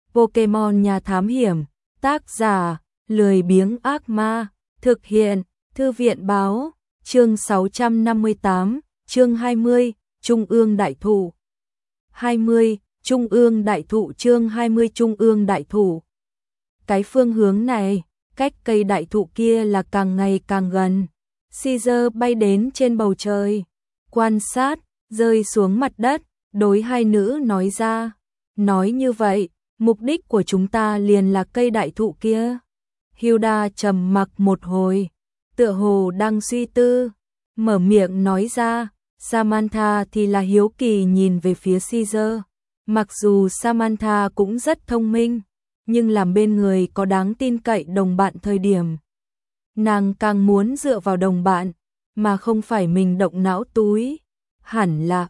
Pokemon nhà thám hiểm, tác giả, lười biếng ác ma, thực hiện, thư viện báo, chương 658, chương 20, Trung ương đại thụ. 20, Trung ương đại thụ chương 20 Trung ương đại thụ. Cái phương hướng này, cách cây đại thụ kia là càng ngày càng gần. Caesar bay đến trên bầu trời, quan sát, rơi xuống mặt đất, đối hai nữ nói ra. Nói như vậy, mục đích của chúng ta liền là cây đại thụ kia. Hilda trầm mặc một hồi, tựa hồ đang suy tư, mở miệng nói ra. Samantha thì là hiếu kỳ nhìn về phía Caesar. Mặc dù Samantha cũng rất thông minh, nhưng làm bên người có đáng tin cậy đồng bạn thời điểm, nàng càng muốn dựa vào đồng bạn, mà không phải mình động não túi. Hẳn là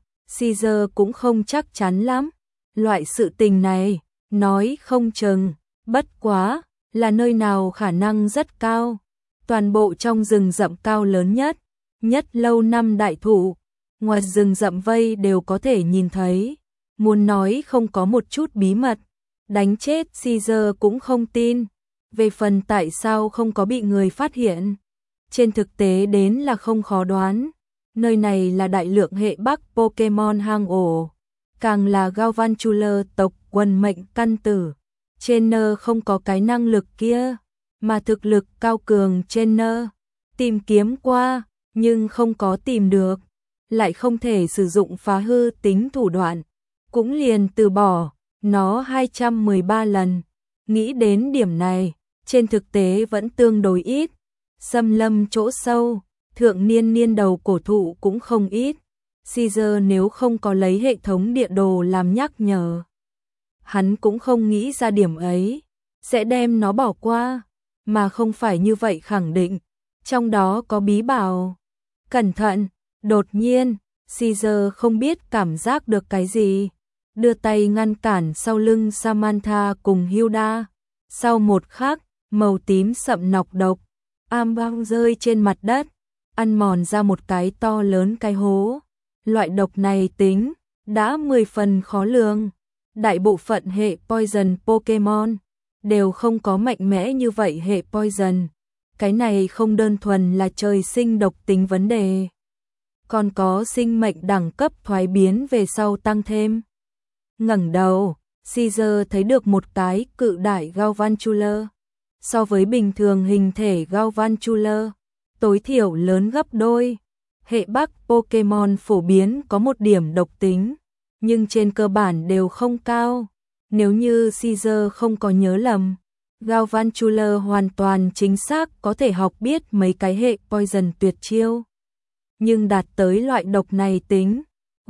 Caesar cũng không chắc chắn lắm. Loại sự tình này, nói không chừng, bất quá, là nơi nào khả năng rất cao. Toàn bộ trong rừng rậm cao lớn nhất lâu năm đại thụ, ngoài rừng rậm vây đều có thể nhìn thấy. Muốn nói không có một chút bí mật, đánh chết Caesar cũng không tin. Về phần tại sao không có bị người phát hiện, trên thực tế đến là không khó đoán. Nơi này là đại lượng hệ Bắc Pokemon hang ổ, càng là Galvantula tộc quần mệnh căn tử. Trainer không có cái năng lực kia, mà thực lực cao cường Trainer tìm kiếm qua, nhưng không có tìm được, lại không thể sử dụng phá hư tính thủ đoạn, cũng liền từ bỏ nó 213 lần. Nghĩ đến điểm này, trên thực tế vẫn tương đối ít. Xâm lâm chỗ sâu, thượng niên đầu cổ thụ cũng không ít. Caesar nếu không có lấy hệ thống địa đồ làm nhắc nhở, hắn cũng không nghĩ ra điểm ấy, sẽ đem nó bỏ qua, mà không phải như vậy khẳng định. Trong đó có bí bảo. Cẩn thận, đột nhiên, Caesar không biết cảm giác được cái gì, đưa tay ngăn cản sau lưng Samantha cùng Hilda. Sau một khắc, màu tím sậm nọc độc, băng rơi trên mặt đất, ăn mòn ra một cái to lớn cái hố. Loại độc này tính đã 10 phần khó lường. Đại bộ phận hệ poison Pokemon đều không có mạnh mẽ như vậy hệ poison. Cái này không đơn thuần là trời sinh độc tính vấn đề, còn có sinh mệnh đẳng cấp thoái biến về sau tăng thêm. Ngẩng đầu, Caesar thấy được một cái cự đại Galvantula. So với bình thường hình thể Galvantula, tối thiểu lớn gấp đôi. Hệ Bắc Pokemon phổ biến có một điểm độc tính, nhưng trên cơ bản đều không cao. Nếu như Caesar không có nhớ lầm, Galvantula hoàn toàn chính xác có thể học biết mấy cái hệ poison tuyệt chiêu. Nhưng đạt tới loại độc này tính,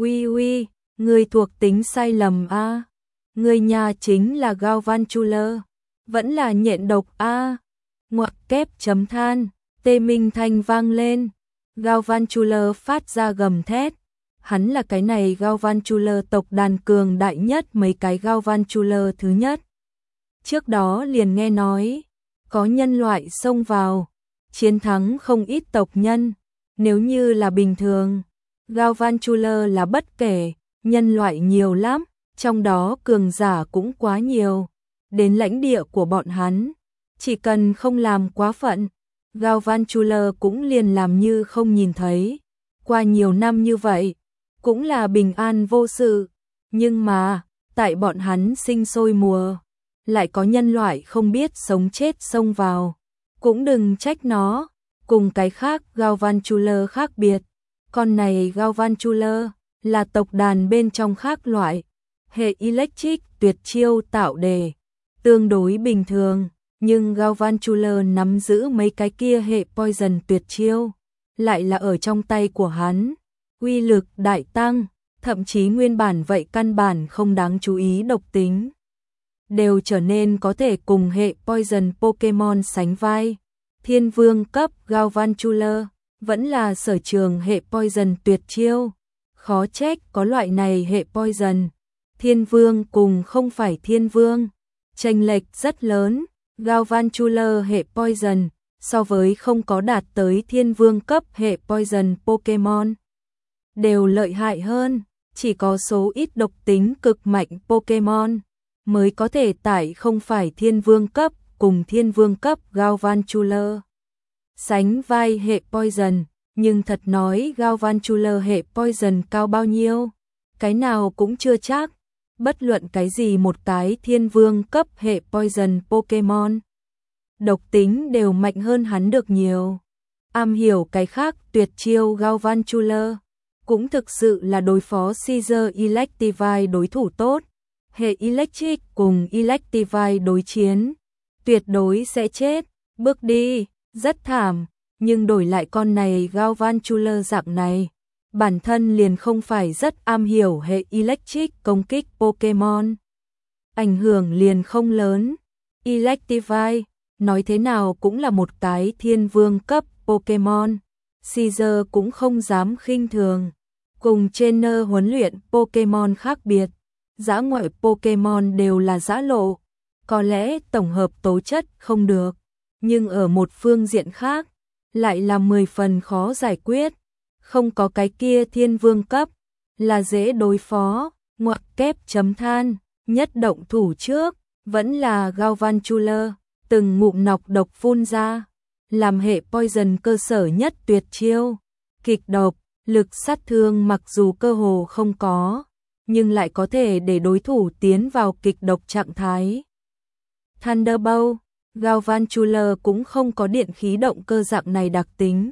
uy, người thuộc tính sai lầm a. Người nhà chính là Galvantula, vẫn là nhện độc a. Ngoặc kép chấm than, tê minh thanh vang lên. Galvantula phát ra gầm thét. Hắn là cái này Galvantula tộc đàn cường đại nhất mấy cái Galvantula thứ nhất. Trước đó liền nghe nói, có nhân loại xông vào, chiến thắng không ít tộc nhân. Nếu như là bình thường, Galvantula là bất kể, nhân loại nhiều lắm, trong đó cường giả cũng quá nhiều. Đến lãnh địa của bọn hắn, chỉ cần không làm quá phận, Galvantula cũng liền làm như không nhìn thấy. Qua nhiều năm như vậy, cũng là bình an vô sự. Nhưng mà, tại bọn hắn sinh sôi mùa, lại có nhân loại không biết sống chết xông vào. Cũng đừng trách nó, cùng cái khác Galvantula khác biệt. Con này Galvantula là tộc đàn bên trong khác loại. Hệ Electric tuyệt chiêu tạo đề, tương đối bình thường. Nhưng Galvantula nắm giữ mấy cái kia hệ poison tuyệt chiêu, lại là ở trong tay của hắn. Uy lực đại tăng, thậm chí nguyên bản vậy căn bản không đáng chú ý độc tính, đều trở nên có thể cùng hệ poison Pokemon sánh vai. Thiên vương cấp Galvantula vẫn là sở trường hệ poison tuyệt chiêu. Khó trách có loại này hệ poison. Thiên vương cùng không phải thiên vương, chênh lệch rất lớn. Galvantula hệ poison so với không có đạt tới thiên vương cấp hệ poison Pokemon đều lợi hại hơn. Chỉ có số ít độc tính cực mạnh Pokemon mới có thể tải không phải thiên vương cấp, cùng thiên vương cấp Galvantula sánh vai hệ Poison, nhưng thật nói Galvantula hệ Poison cao bao nhiêu, cái nào cũng chưa chắc, bất luận cái gì một cái thiên vương cấp hệ Poison Pokemon. Độc tính đều mạnh hơn hắn được nhiều. Am hiểu cái khác tuyệt chiêu Galvantula, cũng thực sự là đối phó Caesar Electivire đối thủ tốt. Hệ Electric cùng Electivire đối chiến, tuyệt đối sẽ chết, bước đi, rất thảm, nhưng đổi lại con này Galvantula dạng này, bản thân liền không phải rất am hiểu hệ Electric công kích Pokemon. Ảnh hưởng liền không lớn. Electivire, nói thế nào cũng là một cái thiên vương cấp Pokemon, Caesar cũng không dám khinh thường. Cùng trainer huấn luyện Pokemon khác biệt, dã ngoại Pokemon đều là dã lộ, có lẽ tổng hợp tố chất không được, nhưng ở một phương diện khác, lại là 10 phần khó giải quyết, không có cái kia thiên vương cấp, là dễ đối phó, ngoặc kép chấm than, nhất động thủ trước, vẫn là Galvantula, từng ngụm nọc độc phun ra, làm hệ Poison cơ sở nhất tuyệt chiêu, kịch độc, lực sát thương mặc dù cơ hồ không có, nhưng lại có thể để đối thủ tiến vào kịch độc trạng thái. Thunderbolt, Galvantula cũng không có điện khí động cơ dạng này đặc tính.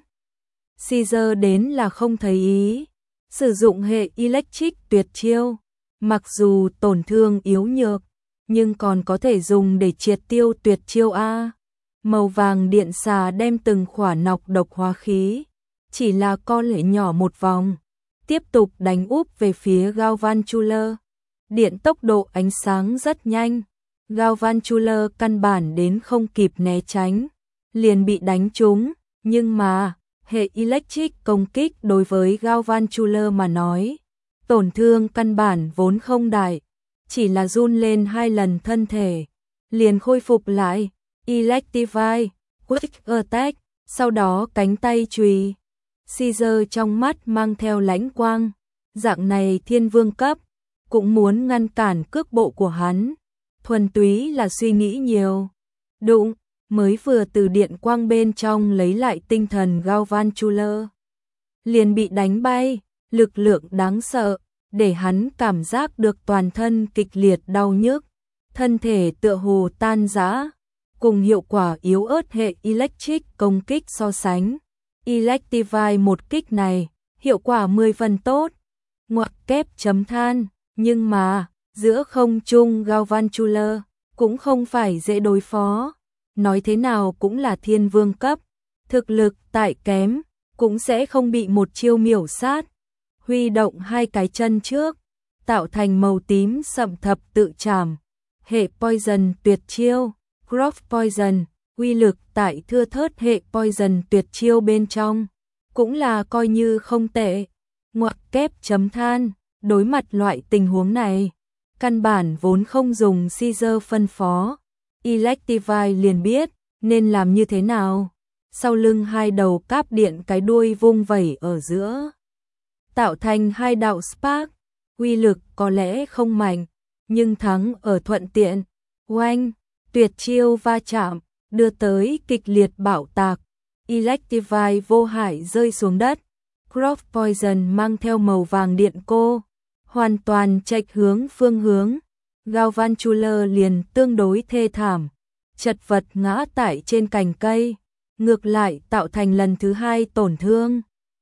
Caesar đến là không thấy ý, sử dụng hệ Electric tuyệt chiêu, mặc dù tổn thương yếu nhược, nhưng còn có thể dùng để triệt tiêu tuyệt chiêu A. Màu vàng điện xà đem từng khỏa nọc độc hóa khí, chỉ là co lệ nhỏ một vòng, tiếp tục đánh úp về phía Galvantula. Điện tốc độ ánh sáng rất nhanh, Galvantula căn bản đến không kịp né tránh, liền bị đánh trúng, nhưng mà hệ Electric công kích đối với Galvantula mà nói, tổn thương căn bản vốn không đại, chỉ là run lên 2 lần thân thể, liền khôi phục lại. Electivire, Quick Attack, sau đó cánh tay chùy. Caesar trong mắt mang theo lãnh quang, dạng này thiên vương cấp, cũng muốn ngăn cản cước bộ của hắn, thuần túy là suy nghĩ nhiều. Đụng, mới vừa từ điện quang bên trong lấy lại tinh thần Galvantula, liền bị đánh bay, lực lượng đáng sợ, để hắn cảm giác được toàn thân kịch liệt đau nhức, thân thể tựa hồ tan rã, cùng hiệu quả yếu ớt hệ Electric công kích so sánh. Electivire một kích này, hiệu quả 10 phần tốt, ngoặc kép chấm than, nhưng mà, giữa không trung Galvantula, cũng không phải dễ đối phó, nói thế nào cũng là thiên vương cấp, thực lực tại kém, cũng sẽ không bị một chiêu miểu sát. Huy động 2 cái chân trước, tạo thành màu tím sậm thập tự trảm, hệ Poison tuyệt chiêu, Crop Poison, uy lực tại thưa thớt hệ Poison tuyệt chiêu bên trong, cũng là coi như không tệ. Ngoặc kép chấm than, đối mặt loại tình huống này, căn bản vốn không dùng Caesar phân phó, Electivire liền biết nên làm như thế nào. Sau lưng 2 đầu cáp điện cái đuôi vung vẩy ở giữa, tạo thành 2 đạo spark, uy lực có lẽ không mạnh, nhưng thắng ở thuận tiện. Oanh, tuyệt chiêu va chạm, đưa tới kịch liệt bạo tạc, Electivire vô hại rơi xuống đất, Crop Poison mang theo màu vàng điện cô, hoàn toàn chệch hướng phương hướng, Galvantula liền tương đối thê thảm, chật vật ngã tại trên cành cây, ngược lại tạo thành lần thứ 2 tổn thương.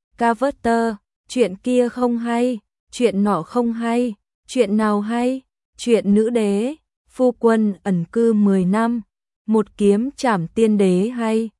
Carver, chuyện kia không hay, chuyện nọ không hay, chuyện nào hay, chuyện nữ đế, phu quân ẩn cư 10 năm, một kiếm trảm tiên đế hay.